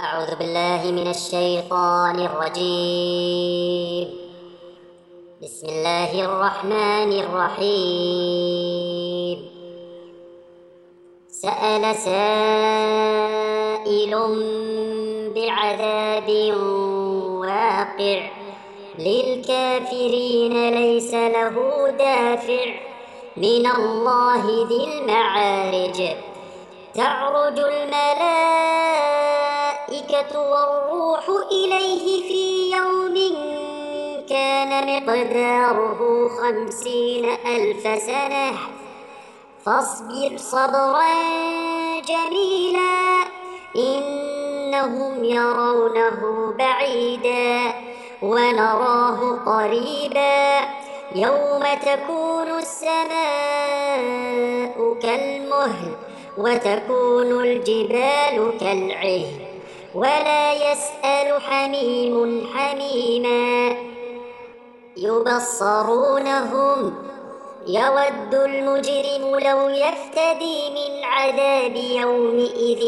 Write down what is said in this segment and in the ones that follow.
أعوذ بالله من الشيطان الرجيم. بسم الله الرحمن الرحيم. سأل سائل بعذاب واقع للكافرين ليس له دافع من الله ذي المعارج. تعرج الملائكة والروح إليه في يوم كان مقداره 50,000 سنة فاصبر صبرا جميلا إنهم يرونه بعيدا ونراه قريبا يوم تكون السماء كالمهل وتكون الجبال كالعهن ولا يسأل حميم حميما يبصرونهم يود المجرم لو يفتدي من عذاب يومئذ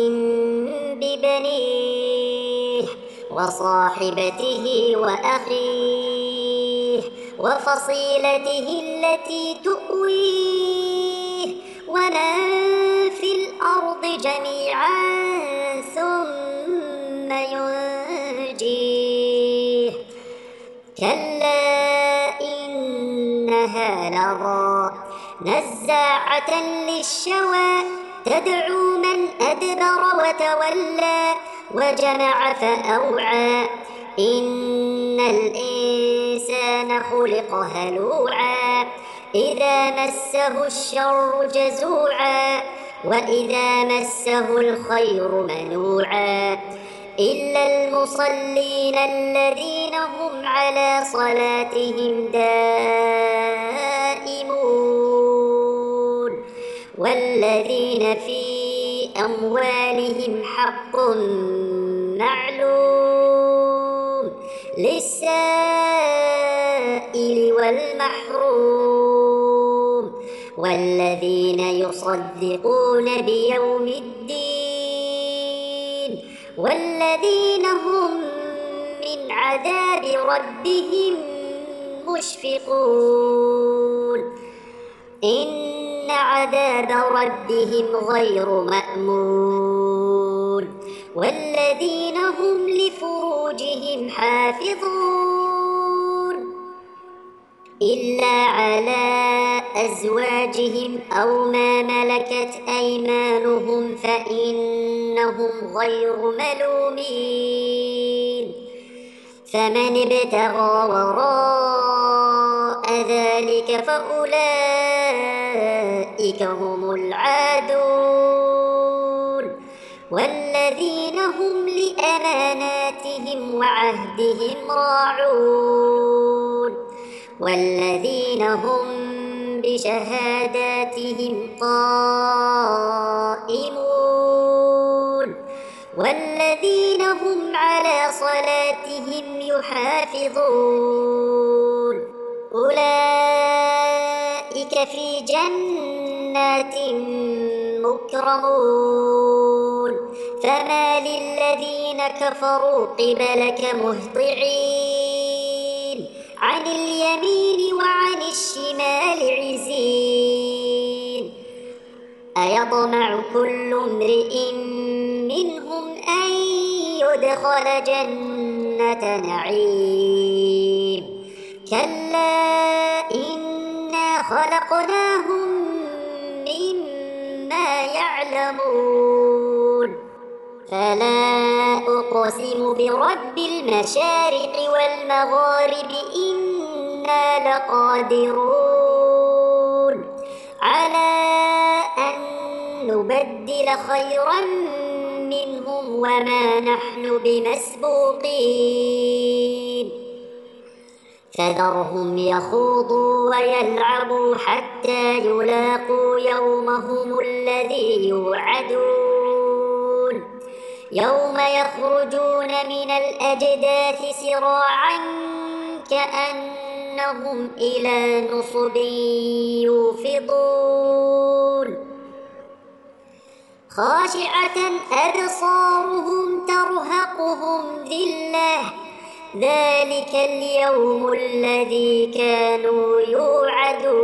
ببنيه وصاحبته وأخيه وفصيلته التي تؤويه ومن في الأرض جميعا ثم ينجيه كلا إنها لظى نزاعة للشوى تدعو من أدبر وتولى وجمع فأوعى إن الإنسان خلق هلوعا إذا مسه الشر جزوعا وإذا مسه الخير منوعا إلا المصلين الذين هم على صلاتهم دائمون والذين في أموالهم حق معلوم للسائل والمحروم والذين يصدقون بيوم الدين والذين هم من عذاب ربهم مشفقون إن عذاب ربهم غير مأمون والذين هم لفروجهم حافظون إلا على أزواجهم أو ما ملكت أيمانهم فإنهم غير ملومين فمن ابتغى وراء ذلك فأولئك هم العادون والذين هم لأماناتهم وعهدهم راعون والذين هم بشهاداتهم قائمون والذين هم على صلاتهم يحافظون أولئك في جنات مكرمون فما للذين كفروا قبلك مهطعين عن اليمين وعن الشمال عزين أيطمع كل امرئ منهم أن يدخل جنة نعيم كلا إنا خلقناهم مما يعلمون فلا أقسم برب المشارق والمغارب إنا لقادرون على أن نبدل خيرا منهم وما نحن بمسبوقين فذرهم يخوضوا ويلعبوا حتى يلاقوا يومهم الذي يوعدون يوم يخرجون من الأجداث سراعا كأنهم إلى نصب يوفضون خاشعة أبصارهم ترهقهم الله ذلك اليوم الذي كانوا يوعدون.